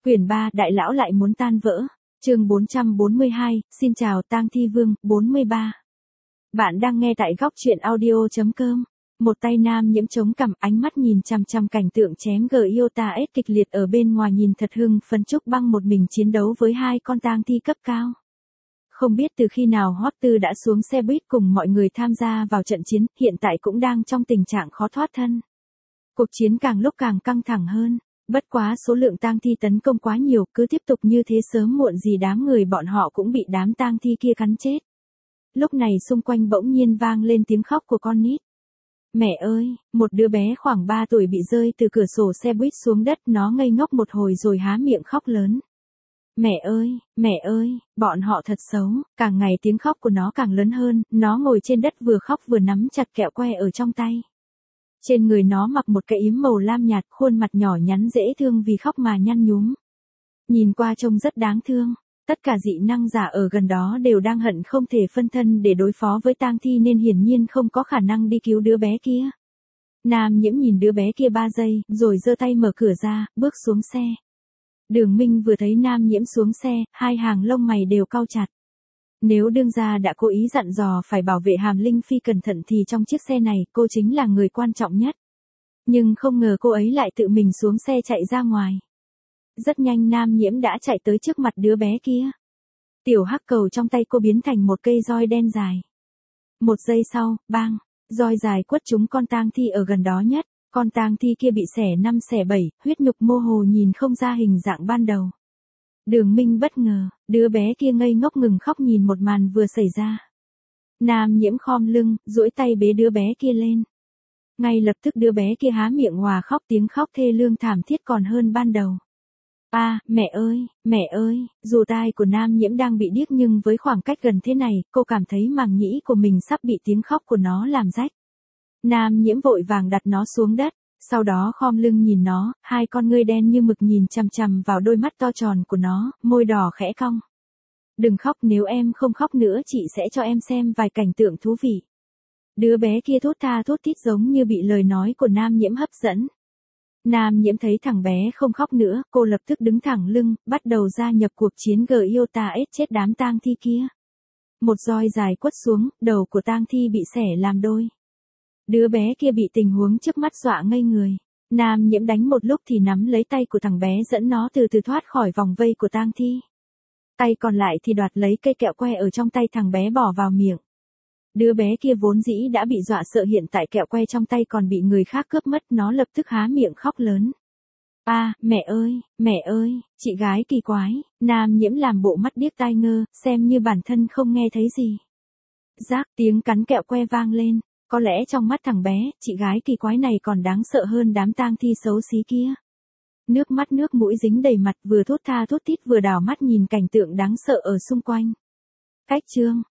Quyển 3, Đại lão lại muốn tan vỡ. Chương 442, xin chào Tang Thi Vương, 43. Bạn đang nghe tại góc truyện audio.com. Một tay Nam Nhiễm chống cằm, ánh mắt nhìn chằm chằm cảnh tượng chém Gyota S kịch liệt ở bên ngoài, nhìn thật hưng phấn. Trúc Băng một mình chiến đấu với hai con tang thi cấp cao. Không biết từ khi nào Hoắc Tư đã xuống xe buýt cùng mọi người tham gia vào trận chiến, hiện tại cũng đang trong tình trạng khó thoát thân. Cuộc chiến càng lúc càng căng thẳng hơn. Bất quá số lượng tang thi tấn công quá nhiều, cứ tiếp tục như thế sớm muộn gì đám người bọn họ cũng bị đám tang thi kia cắn chết. Lúc này xung quanh bỗng nhiên vang lên tiếng khóc của con nít. Mẹ ơi, một đứa bé khoảng 3 tuổi bị rơi từ cửa sổ xe buýt xuống đất, nó ngây ngốc một hồi rồi há miệng khóc lớn. Mẹ ơi, bọn họ thật xấu, càng ngày tiếng khóc của nó càng lớn hơn, nó ngồi trên đất vừa khóc vừa nắm chặt kẹo que ở trong tay. Trên người nó mặc một cái yếm màu lam nhạt, khuôn mặt nhỏ nhắn dễ thương vì khóc mà nhăn nhúm. Nhìn qua trông rất đáng thương. Tất cả dị năng giả ở gần đó đều đang hận không thể phân thân để đối phó với tang thi nên hiển nhiên không có khả năng đi cứu đứa bé kia. Nam Nhiễm nhìn đứa bé kia 3 giây, rồi giơ tay mở cửa ra, bước xuống xe. Đường Minh vừa thấy Nam Nhiễm xuống xe, hai hàng lông mày đều cau chặt. Nếu đương gia đã cố ý dặn dò phải bảo vệ Hàm Linh Phi cẩn thận thì trong chiếc xe này cô chính là người quan trọng nhất. Nhưng không ngờ cô ấy lại tự mình xuống xe chạy ra ngoài. Rất nhanh Nam Nhiễm đã chạy tới trước mặt đứa bé kia. Tiểu hắc cầu trong tay cô biến thành một cây roi đen dài. Một giây sau, bang, roi dài quất trúng con tang thi ở gần đó nhất. Con tang thi kia bị xẻ 5 xẻ 7, huyết nhục mơ hồ nhìn không ra hình dạng ban đầu. Đường Minh bất ngờ, đứa bé kia ngây ngốc ngừng khóc nhìn một màn vừa xảy ra. Nam Nhiễm khom lưng, duỗi tay bế đứa bé kia lên. Ngay lập tức đứa bé kia há miệng hòa khóc, tiếng khóc thê lương thảm thiết còn hơn ban đầu. Mẹ ơi, dù tai của Nam Nhiễm đang bị điếc nhưng với khoảng cách gần thế này, cô cảm thấy màng nhĩ của mình sắp bị tiếng khóc của nó làm rách. Nam Nhiễm vội vàng đặt nó xuống đất, sau đó khom lưng nhìn nó, hai con ngươi đen như mực nhìn chằm chằm vào đôi mắt to tròn của nó, môi đỏ khẽ cong. Đừng khóc, nếu em không khóc nữa chị sẽ cho em xem vài cảnh tượng thú vị. Đứa bé kia thốt tha thốt thít giống như bị lời nói của Nam Nhiễm hấp dẫn. Nam Nhiễm thấy thằng bé không khóc nữa, cô lập tức đứng thẳng lưng, bắt đầu gia nhập cuộc chiến Gyota S chết đám tang thi kia. Một roi dài quất xuống, đầu của tang thi bị xẻ làm đôi. Đứa bé kia bị tình huống trước mắt dọa ngây người. Nam Nhiễm đánh một lúc thì nắm lấy tay của thằng bé dẫn nó từ từ thoát khỏi vòng vây của tang thi. Tay còn lại thì đoạt lấy cây kẹo que ở trong tay thằng bé bỏ vào miệng. Đứa bé kia vốn dĩ đã bị dọa sợ, hiện tại kẹo que trong tay còn bị người khác cướp mất, nó lập tức há miệng khóc lớn. Mẹ ơi, chị gái kỳ quái. Nam Nhiễm làm bộ mắt điếc tai ngơ, xem như bản thân không nghe thấy gì. Rác, tiếng cắn kẹo que vang lên. Có lẽ trong mắt thằng bé, chị gái kỳ quái này còn đáng sợ hơn đám tang thi xấu xí kia. Nước mắt nước mũi dính đầy mặt, vừa thốt tha thốt thít vừa đảo mắt nhìn cảnh tượng đáng sợ ở xung quanh. Cách chương